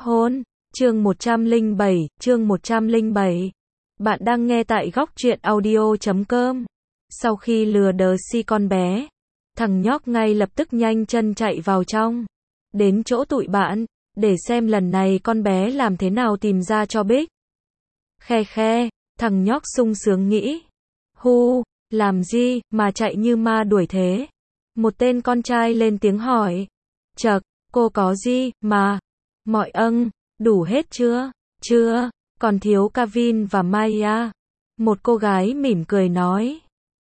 hôn. Chương 107. Bạn đang nghe tại góc truyện audio.com. Sau khi lừa đờ si con bé, thằng nhóc ngay lập tức nhanh chân chạy vào trong, đến chỗ tụi bạn, để xem lần này con bé làm thế nào tìm ra cho Bích. Khe khe, thằng nhóc sung sướng nghĩ. Hu, làm gì mà chạy như ma đuổi thế? Một tên con trai lên tiếng hỏi. Chậc, cô có gì mà? Mọi đủ hết chưa? Chưa, còn thiếu Kevin và Maya. Một cô gái mỉm cười nói.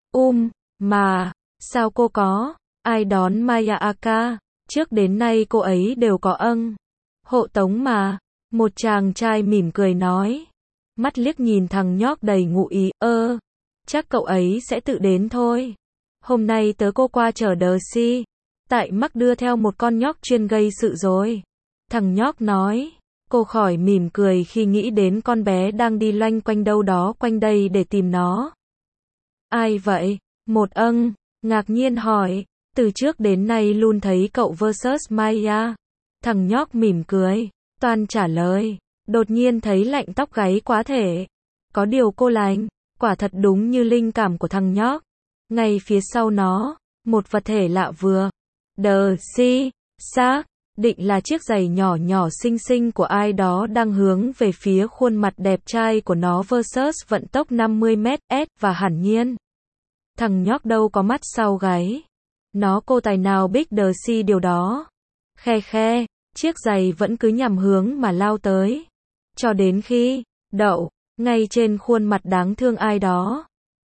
Mà, sao cô có? Ai đón Maya Aka? Trước đến nay cô ấy đều có hộ tống mà. Một chàng trai mỉm cười nói. Mắt liếc nhìn thằng nhóc đầy ngụ ý. Chắc cậu ấy sẽ tự đến thôi. Hôm nay tớ cô qua chở đờ si. Tại mắc đưa theo một con nhóc chuyên gây sự rồi. Thằng nhóc nói. Cô khỏi mỉm cười khi nghĩ đến con bé đang đi loanh quanh đâu đó quanh đây để tìm nó. Ai vậy? Một ngạc nhiên hỏi. Từ trước đến nay luôn thấy cậu versus Maya. Thằng nhóc mỉm cười. Toan trả lời. Đột nhiên thấy lạnh tóc gáy quá thể. Có điều cô lành. Quả thật đúng như linh cảm của thằng nhóc. Ngay phía sau nó, một vật thể lạ vừa. Đờ si, xác định là chiếc giày nhỏ nhỏ xinh xinh của ai đó đang hướng về phía khuôn mặt đẹp trai của nó versus vận tốc 50m/s và hẳn nhiên. Thằng nhóc đâu có mắt sau gáy. Nó cô tài nào biết đờ si điều đó. Khe khe, chiếc giày vẫn cứ nhằm hướng mà lao tới. Cho đến khi, đậu, ngay trên khuôn mặt đáng thương ai đó.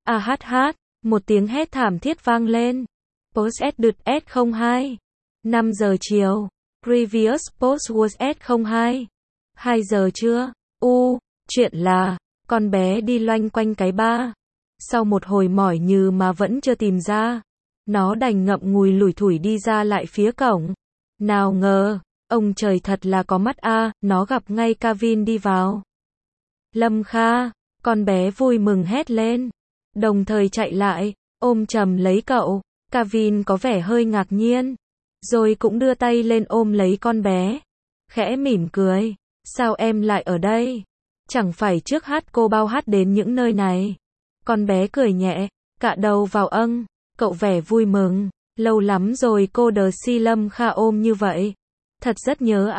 Một tiếng hét thảm thiết vang lên. Post S02. 5 giờ chiều. Previous post was S02. 2 giờ trưa. Chuyện là, con bé đi loanh quanh cái ba. Sau một hồi mỏi nhừ mà vẫn chưa tìm ra. Nó đành ngậm ngùi lủi thủi đi ra lại phía cổng. Nào ngờ, ông trời thật là có mắt nó gặp ngay Kevin đi vào. Lâm Kha, con bé vui mừng hét lên. Đồng thời chạy lại, ôm chầm lấy cậu. Kevin có vẻ hơi ngạc nhiên. Rồi cũng đưa tay lên ôm lấy con bé. Khẽ mỉm cười. Sao em lại ở đây? Chẳng phải trước hát cô bao hát đến những nơi này. Con bé cười nhẹ, cạ đầu vào cậu vẻ vui mừng. Lâu lắm rồi cô đờ si Lâm Kha ôm như vậy. Thật rất nhớ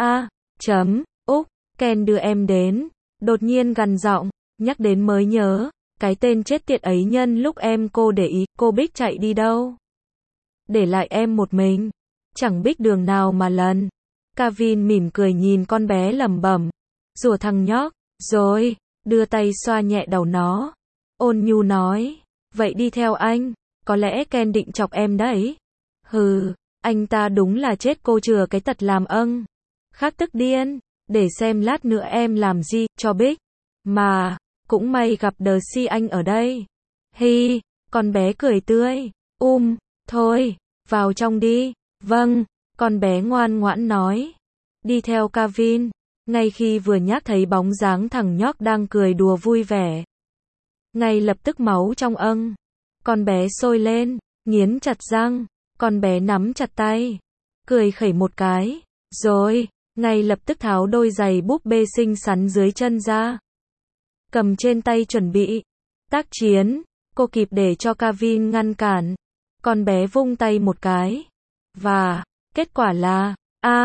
Ken đưa em đến. Đột nhiên gằn giọng, nhắc đến mới nhớ. Cái tên chết tiệt ấy nhân lúc cô để ý, cô Bích chạy đi đâu? Để lại em một mình. Chẳng biết đường nào mà lần. Kevin mỉm cười nhìn con bé lẩm bẩm. Rủa thằng nhóc, rồi, đưa tay xoa nhẹ đầu nó. Ôn nhu nói, vậy đi theo anh, có lẽ Ken định chọc em đấy. Hừ, anh ta đúng là chết cô chừa cái tật làm khác tức điên, để xem lát nữa em làm gì, cho Bích. Mà, cũng may gặp đờ si anh ở đây. Hi, con bé cười tươi. Thôi, vào trong đi. Vâng, con bé ngoan ngoãn nói. Đi theo Kevin, ngay khi vừa nhắc thấy bóng dáng thằng nhóc đang cười đùa vui vẻ. Ngay lập tức máu trong con bé sôi lên, nghiến chặt răng, con bé nắm chặt tay, cười khẩy một cái, rồi, ngay lập tức tháo đôi giày búp bê xinh xắn dưới chân ra. Cầm trên tay chuẩn bị tác chiến, cô kịp để cho Kevin ngăn cản. Con bé vung tay một cái. Và, kết quả là,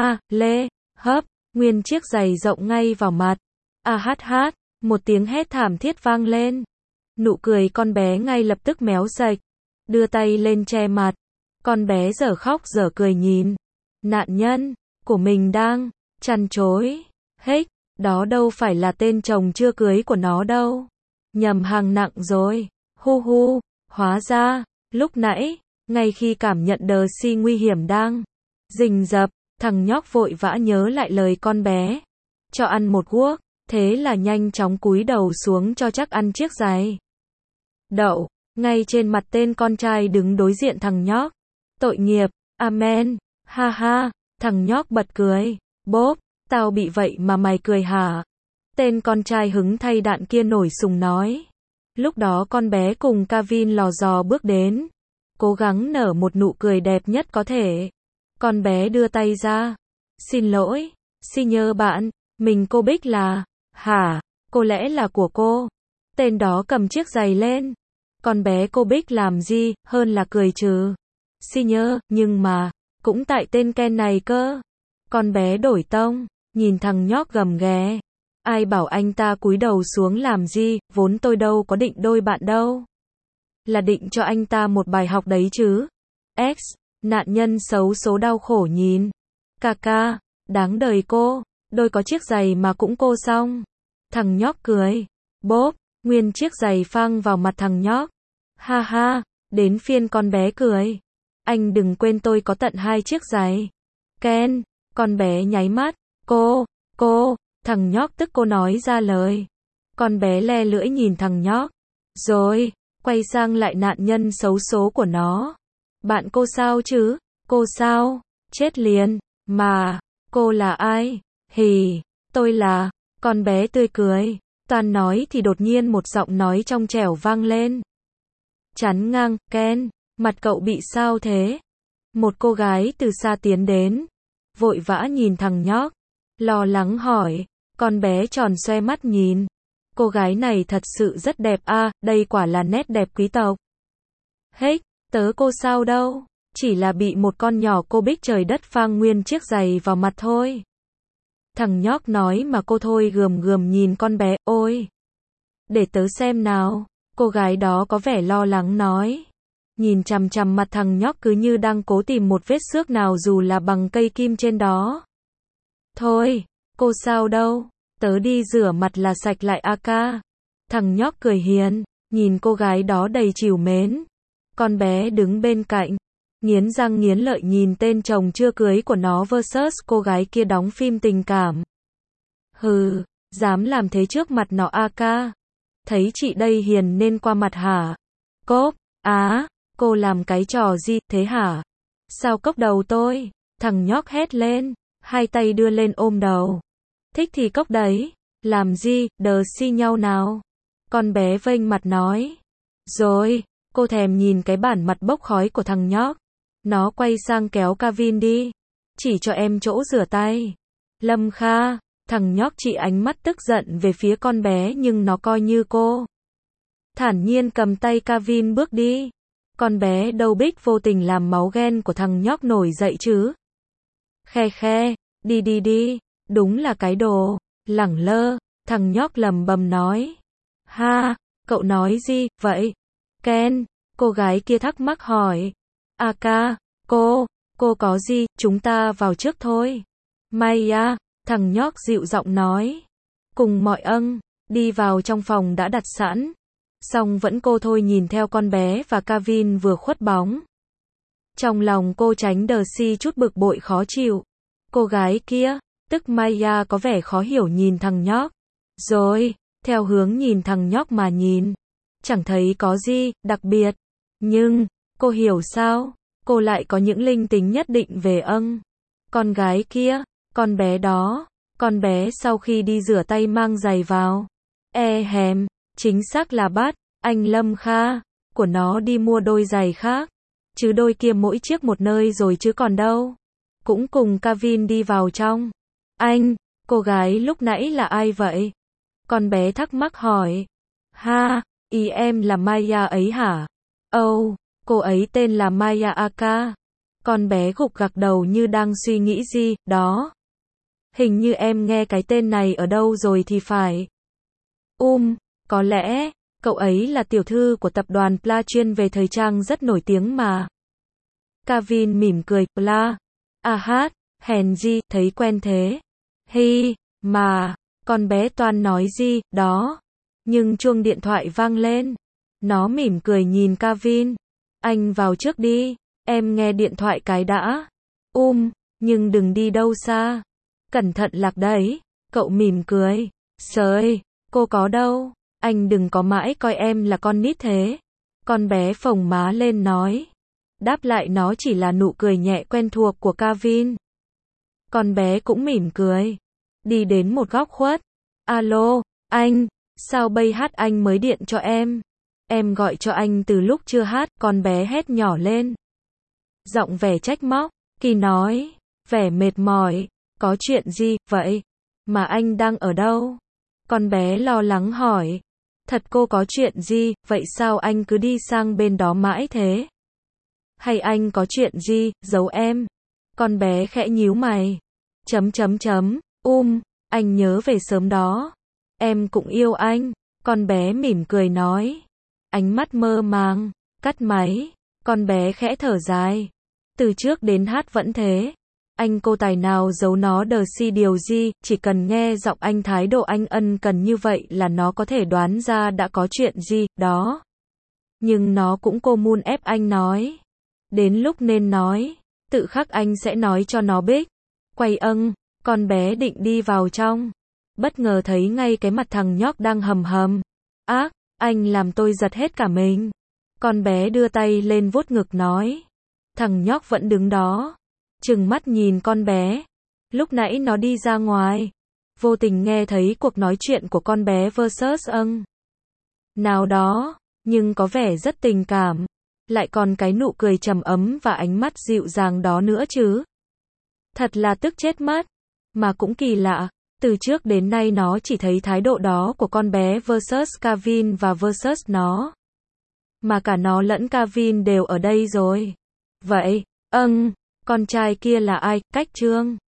nguyên chiếc giày rộng ngay vào mặt. Một tiếng hét thảm thiết vang lên. Nụ cười con bé ngay lập tức méo sạch. Đưa tay lên che mặt. Con bé dở khóc dở cười nhìn. Nạn nhân của mình đang chăn chối. Đó đâu phải là tên chồng chưa cưới của nó đâu. Nhầm hàng nặng rồi. Hóa ra, lúc nãy, ngay khi cảm nhận đờ si nguy hiểm đang rình rập, thằng nhóc vội vã nhớ lại lời con bé. Cho ăn một guốc, thế là nhanh chóng cúi đầu xuống cho chắc ăn chiếc giày. Đậu, ngay trên mặt tên con trai đứng đối diện thằng nhóc. Tội nghiệp, amen, thằng nhóc bật cười. Bốp, tao bị vậy mà mày cười hả? Tên con trai hứng thay đạn kia nổi sùng nói. Lúc đó con bé cùng Kevin lò dò bước đến. Cố gắng nở một nụ cười đẹp nhất có thể. Con bé đưa tay ra. Xin lỗi, xin nhờ bạn, Mình cô Bích là, hả, cô lẽ là của cô. Tên đó cầm chiếc giày lên. Con bé cô Bích làm gì, hơn là cười trừ. Si nhớ, nhưng mà, cũng tại tên Ken này cơ. Con bé đổi tông, nhìn thằng nhóc gầm ghé. Ai bảo anh ta cúi đầu xuống làm gì, vốn tôi đâu có định đôi bạn đâu. Là định cho anh ta một bài học đấy chứ. X, nạn nhân xấu số đau khổ nhìn. Ca, đáng đời cô, đôi có chiếc giày mà cũng cô xong. Thằng nhóc cười. Bốp, nguyên chiếc giày phang vào mặt thằng nhóc. Ha ha, đến phiên con bé cười. Anh đừng quên tôi có tận 2 chiếc giày. Ken, con bé nháy mắt. Cô, thằng nhóc tức cô nói ra lời. Con bé le lưỡi nhìn thằng nhóc. Rồi, quay sang lại nạn nhân xấu số của nó. Bạn cô sao chứ? Cô sao? Chết liền. Mà, cô là ai? Hì, tôi là. Con bé tươi cười. Toàn nói thì đột nhiên một giọng nói trong trẻo vang lên. Chắn ngang, Ken, mặt cậu bị sao thế? Một cô gái từ xa tiến đến. Vội vã nhìn thằng nhóc. Lo lắng hỏi. Con bé tròn xoe mắt nhìn. Cô gái này thật sự rất đẹp a, đây quả là nét đẹp quý tộc. Hết, tớ cô sao đâu, chỉ là bị một con nhỏ cô Bích trời đất phang nguyên chiếc giày vào mặt thôi. Thằng nhóc nói mà cô thôi gườm nhìn con bé, ôi. Để tớ xem nào, cô gái đó có vẻ lo lắng nói. Nhìn chằm chằm mặt thằng nhóc cứ như đang cố tìm một vết xước nào dù là bằng cây kim trên đó. Thôi, cô sao đâu, tớ đi rửa mặt là sạch lại a ca. Thằng nhóc cười hiền, nhìn cô gái đó đầy trìu mến. Con bé đứng bên cạnh, nghiến răng nghiến lợi nhìn tên chồng chưa cưới của nó versus cô gái kia đóng phim tình cảm. Hừ, dám làm thế trước mặt nó a ca. Thấy chị đây hiền nên qua mặt hả? Cốp, cô làm cái trò gì thế hả? Sao cốc đầu tôi? Thằng nhóc hét lên, hai tay đưa lên ôm đầu. Thích thì cốc đấy, làm gì, đờ si nhau nào. Con bé vênh mặt nói. Rồi, cô thèm nhìn cái bản mặt bốc khói của thằng nhóc. Nó quay sang kéo Kevin đi. Chỉ cho em chỗ rửa tay. Lâm Kha, thằng nhóc chỉ ánh mắt tức giận về phía con bé nhưng nó coi như cô. Thản nhiên cầm tay Kevin bước đi. Con bé đâu Bích vô tình làm máu ghen của thằng nhóc nổi dậy chứ. Khe, đi, đúng là cái đồ, lẳng lơ, thằng nhóc lầm bầm nói. Ha, cậu nói gì, vậy? Ken, cô gái kia thắc mắc hỏi. Ca, cô có gì, chúng ta vào trước thôi. Maya, thằng nhóc dịu giọng nói. Cùng mọi đi vào trong phòng đã đặt sẵn. Xong vẫn cô thôi nhìn theo con bé và Kevin vừa khuất bóng. Trong lòng cô tránh đờ si chút bực bội khó chịu. Cô gái kia, tức Maya có vẻ khó hiểu nhìn thằng nhóc. Rồi, theo hướng nhìn thằng nhóc mà nhìn. Chẳng thấy có gì đặc biệt. Nhưng, cô hiểu sao, cô lại có những linh tính nhất định về con gái kia, con bé đó, con bé sau khi đi rửa tay mang giày vào. Chính xác là bắt, anh Lâm Kha, của nó đi mua đôi giày khác. Chứ đôi kia mỗi chiếc một nơi rồi chứ còn đâu. Cũng cùng Kevin đi vào trong. Anh, cô gái lúc nãy là ai vậy? Con bé thắc mắc hỏi. Ha, ý em là Maya ấy hả? Cô ấy tên là Maya Aka. Con bé gục gặc đầu như đang suy nghĩ gì, đó. Hình như em nghe cái tên này ở đâu rồi thì phải. Có lẽ, cậu ấy là tiểu thư của tập đoàn Pla chuyên về thời trang rất nổi tiếng mà. Kevin mỉm cười, Pla. Hèn gì, thấy quen thế. Mà, con bé toan nói gì, đó. Nhưng chuông điện thoại vang lên. Nó mỉm cười nhìn Kevin. Anh vào trước đi, em nghe điện thoại cái đã. Nhưng đừng đi đâu xa. Cẩn thận lạc đấy. Cậu mỉm cười. Sời, cô có đâu. Anh đừng có mãi coi em là con nít thế. Con bé phồng má lên nói. Đáp lại nó chỉ là nụ cười nhẹ quen thuộc của Kevin. Con bé cũng mỉm cười. Đi đến một góc khuất. Alo, anh, sao bây hát anh mới điện cho em? Em gọi cho anh từ lúc chưa hát, con bé hét nhỏ lên. Giọng vẻ trách móc, Kỳ nói, vẻ mệt mỏi, có chuyện gì, vậy? Mà anh đang ở đâu? Con bé lo lắng hỏi. Thật cô có chuyện gì, vậy sao anh cứ đi sang bên đó mãi thế? Hay anh có chuyện gì, giấu em? Con bé khẽ nhíu mày. Anh nhớ về sớm đó. Em cũng yêu anh. Con bé mỉm cười nói. Ánh mắt mơ màng. Cắt máy. Con bé khẽ thở dài. Từ trước đến hát vẫn thế. Anh cô tài nào giấu nó đờ si điều gì, chỉ cần nghe giọng anh thái độ anh ân cần như vậy là nó có thể đoán ra đã có chuyện gì, đó. Nhưng nó cũng cô mun ép anh nói. Đến lúc nên nói, tự khắc anh sẽ nói cho nó biết. Quay con bé định đi vào trong. Bất ngờ thấy ngay cái mặt thằng nhóc đang hầm hầm. Ác, anh làm tôi giật hết cả mình. Con bé đưa tay lên vuốt ngực nói. Thằng nhóc vẫn đứng đó. Trừng mắt nhìn con bé. Lúc nãy nó đi ra ngoài. Vô tình nghe thấy cuộc nói chuyện của con bé versus nào đó, nhưng có vẻ rất tình cảm. Lại còn cái nụ cười trầm ấm và ánh mắt dịu dàng đó nữa chứ. Thật là tức chết mất. Mà cũng kỳ lạ, từ trước đến nay nó chỉ thấy thái độ đó của con bé versus Kevin và versus nó. Mà cả nó lẫn Kevin đều ở đây rồi. Vậy, con trai kia là ai? Cách Trương.